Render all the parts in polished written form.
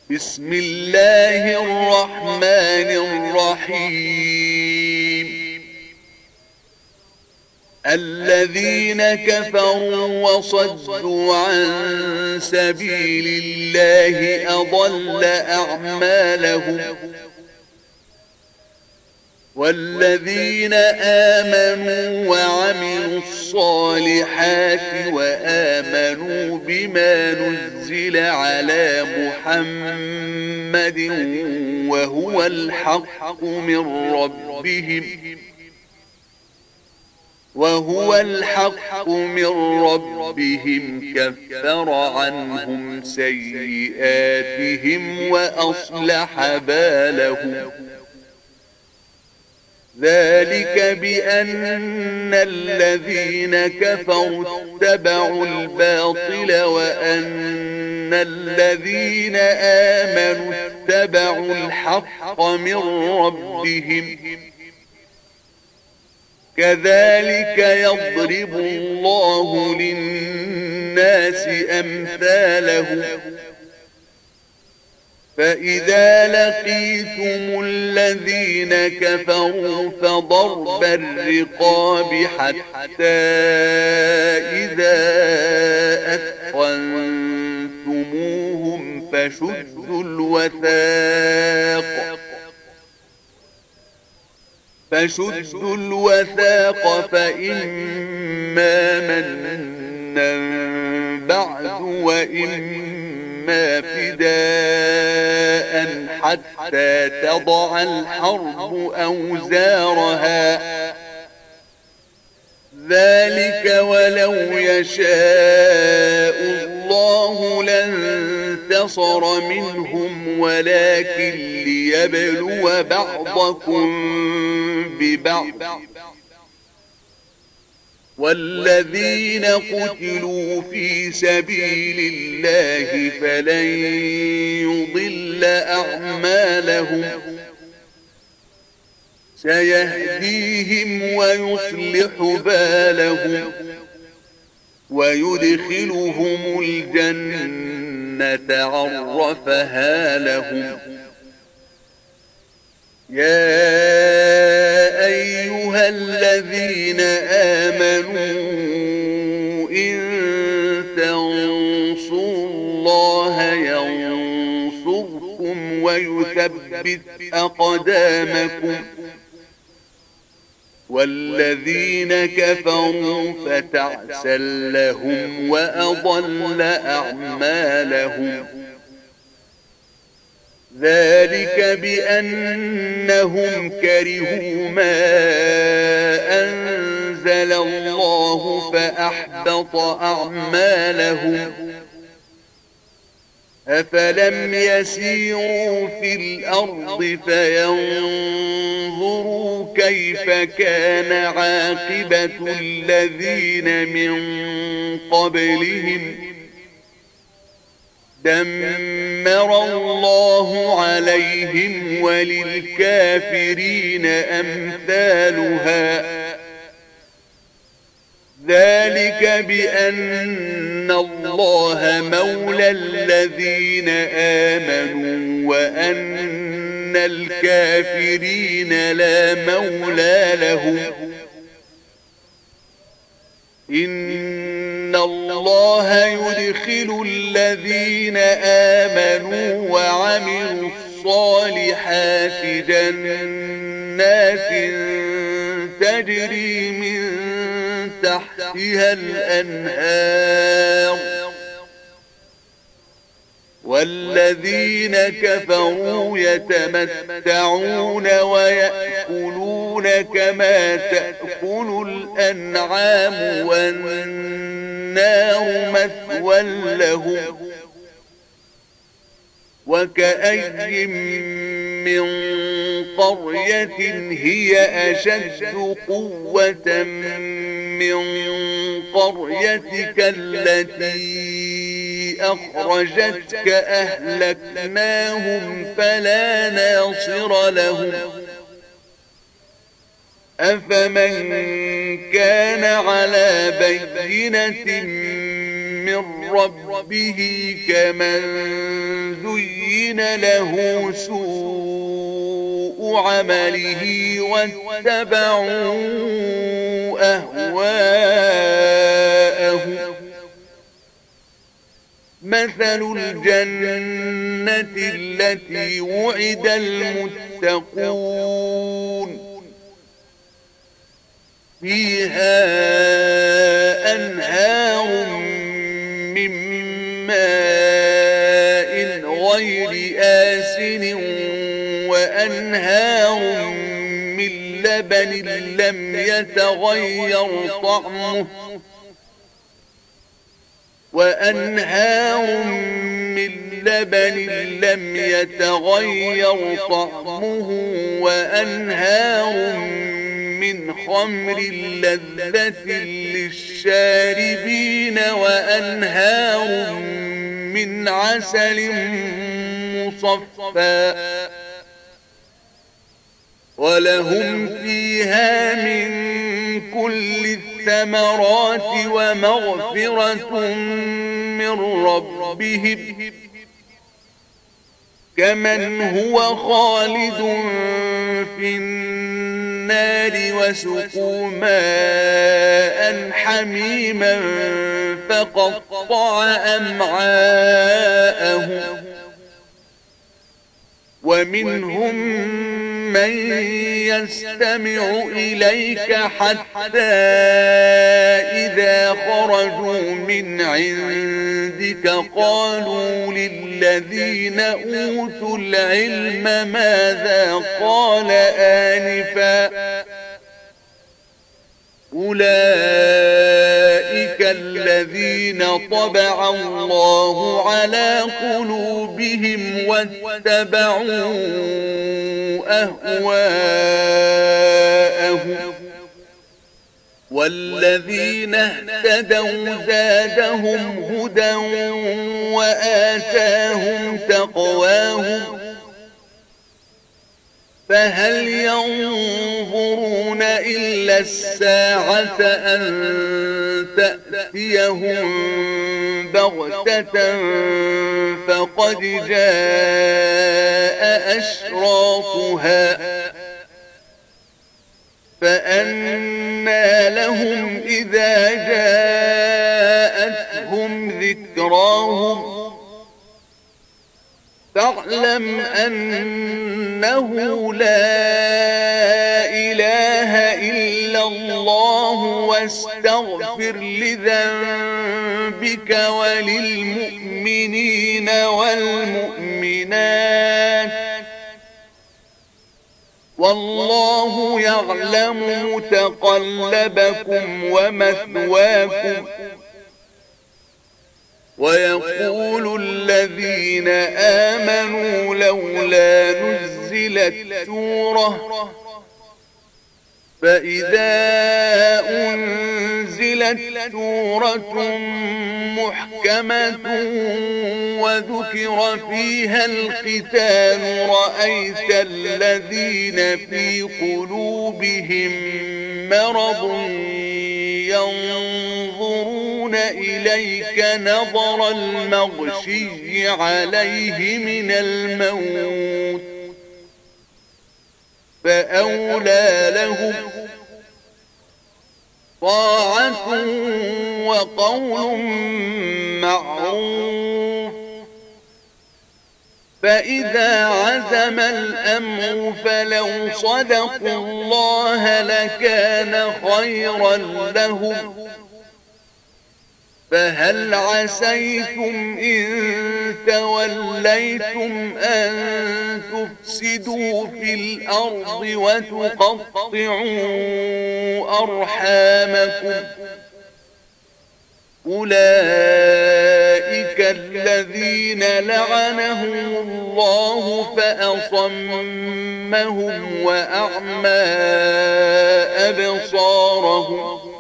بسم الله الرحمن الرحيم. الذين كفروا وصدوا عن سبيل الله أضل أعمالهم، والذين آمنوا وعملوا الصالحات وآمنوا بما نزل على محمد وهو الحق من ربهم كفر عنهم سيئاتهم وأصلح بالهم. ذلك بأن الذين كفروا اتبعوا الباطل وأن الذين آمنوا اتبعوا الحق من ربهم. كذلك يضرب الله للناس أمثالهم. فإذا لقيتم الذين كفروا فضرب الرقاب حتى إذا أثخنتموهم فشدوا الوثاق فإما منا بعد وإما فداء حتى تضع الحرب أوزارها. ذلك ولو يشاء الله لانتصر منهم ولكن ليبلو بعضكم ببعض. والذين قتلوا في سبيل الله فلن يضل أعمالهم. سيهديهم ويصلح بالهم ويدخلهم الجنة عرفها لهم. يا أيها الذين آمنوا إن تنصروا الله ينصركم ويثبت أقدامكم. والذين كفروا فتعسا لهم وأضل أعمالهم. ذلك بأنهم كرهوا ما أنزل الله فأحبط أعمالهم. أفلم يسيروا في الأرض فينظروا كيف كان عاقبة الذين من قبلهم. دمر الله عليهم وللكافرين أمثالها. ذلك بأن الله مولى الذين آمنوا وأن الكافرين لا مولى لهم. إن الله يدخل الذين آمنوا وعملوا الصالحات جنات تجري من تحتها الأنهار. والذين كفروا يتمتعون ويأكلون كما تأكل الأنعام والنار مثوى لهم. وكأي من قرية هي أشد قوة من قريتك التي أخرجتك أهلكناهم فلا ناصر لهم. أفمن كان على بينة من من ربه كمن زين له سوء عمله واتبعوا أهواءهم مثل الجنة التي وعد المتقون فيها أنهار من ماء غير آسن وأنهار من لبن لم يتغير طعمه وأنهار من لبن لم يتغير طعمه وأنهار من خمر لذة للشاربين وأنهار من عسل مصفى ولهم فيها من كل الثمرات ومغفرة من ربهم كمن هو خالد في النار وسقوا ماء حميما فقطع أمعاءهم ومنهم من يستمع إليك حتى إذا خرجوا من عندك قالوا للذين أوتوا العلم ماذا قال آنفا أولئك الذين طبع الله على قلوبهم واتبعوا أهواءهم والذين اهتدوا زادهم هدى وآتاهم تقواهم فهل ينظرون إلا الساعة أن تأتيهم بغتة فقد جاء أشراطها فأنى لهم إذا جاءتهم ذكراهم فاعلم أنه لا إله إلا الله واستغفر لذنبك وللمؤمنين والمؤمنات والله يعلم متقلبكم ومثواكم ويقول الذين آمنوا لولا نزلت سورة فإذا أنزلت سورة محكمة وذكر فيها القتال رأيت الذين في قلوبهم مرض ينظرون إليك نظر المغشي عليه من الموت فأولى لهم طاعة وقول معروف فإذا عزم الأمر فلو صدقوا الله لكان خيرا لهم فهل عسيتم إن توليتم أن تفسدوا في الأرض وتقطعوا أرحامكم أولئك الذين لعنهم الله فأصمهم وأعمى أبصارهم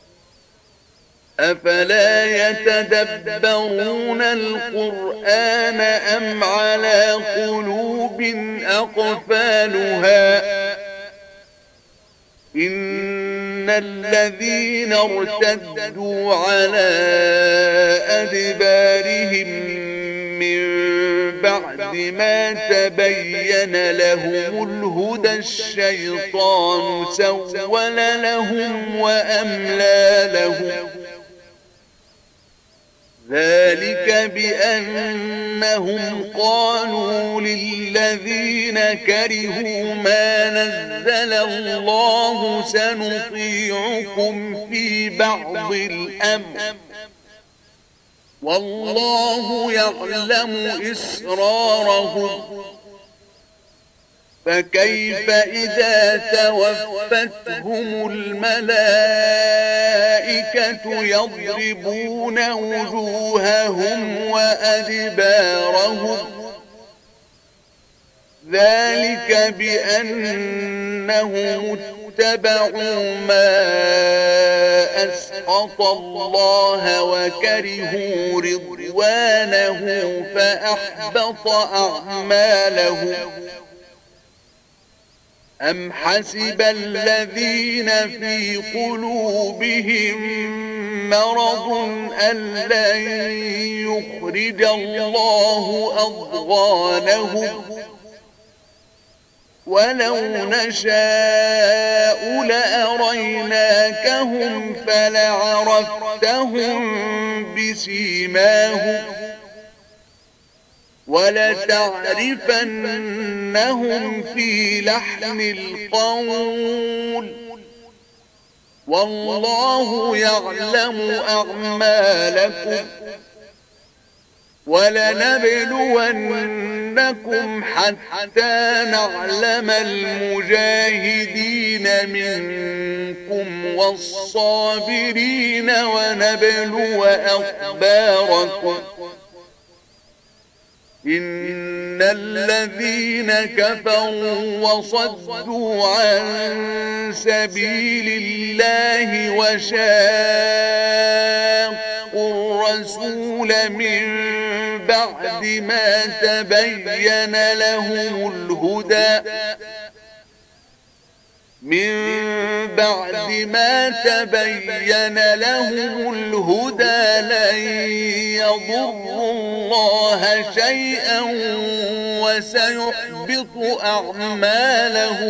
أفلا يتدبرون القرآن أم على قلوب أقفالها إن الذين ارتدوا على أدبارهم من بعد ما تبين لهم الهدى الشيطان سول لهم وأملى لهم ذلك بأنهم قالوا للذين كرهوا ما نزل الله سنطيعكم في بعض الأمر والله يعلم إسرارهم فكيف إذا توفتهم الملائكة يضربون وجوههم وأدبارهم ذلك بأنهم اتبعوا ما أسخط الله وكرهوا رضوانه فأحبط أعمالهم أم حسب الذين في قلوبهم مرض أن لن يخرج الله أضغانهم ولو نشاء لأريناكهم فلعرفتهم بسيماهم ولتعرفنهم في لحن القول والله يعلم أعمالكم ولنبلونكم حتى نعلم المجاهدين منكم والصابرين ونبلو أخباركم إن الذين كفروا وصدوا عن سبيل الله وشاقوا الرسول من بعد ما تبين لهم الهدى لن يضروا الله شيئا وسيحبط أعمالهم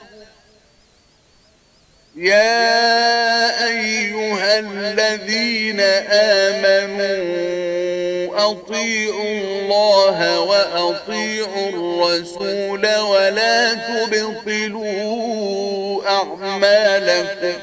يا أيها الذين آمنوا أطيعوا الله وأطيعوا الرسول ولا تبطلوا أعمالكم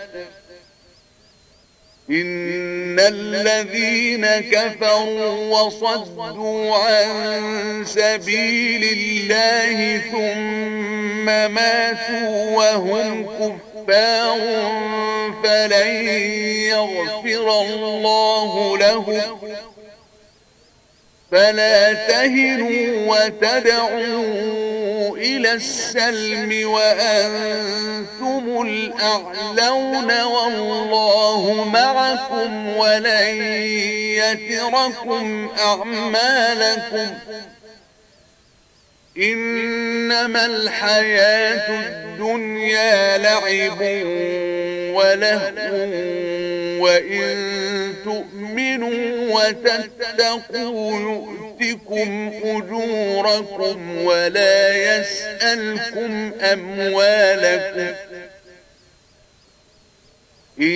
إن الذين كفروا وصدوا عن سبيل الله ثم ماتوا وهم كفار فلن يغفر الله لهم فلا تهنوا وتدعوا إلى السلم وأنتم الأعلون والله معكم ولن يتركم أعمالكم إنما الحياة الدنيا لعب ولهو وإن تؤمنوا وتتقوا يؤتكم أجوركم ولا يسألكم أموالكم إن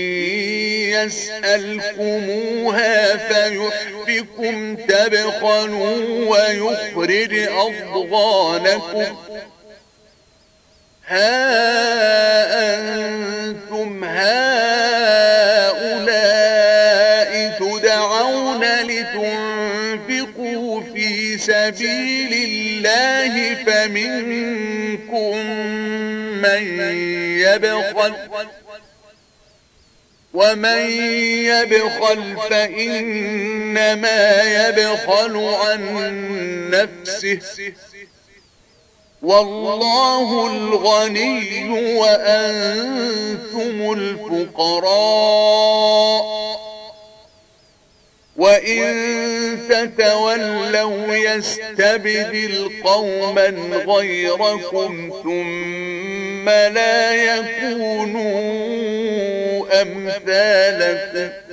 يسألكموها فيحفكم تبخلوا ويخرج أضغانكم ها أنتم هؤلاء تدعون لتنفقوا في سبيل الله فمنكم من يبخل ومن يبخل فإنما يبخل عن نفسه والله الغني وأنتم الفقراء وإن تتولوا يستبدل قوما غيركم ثم لا يكونوا أمثالكم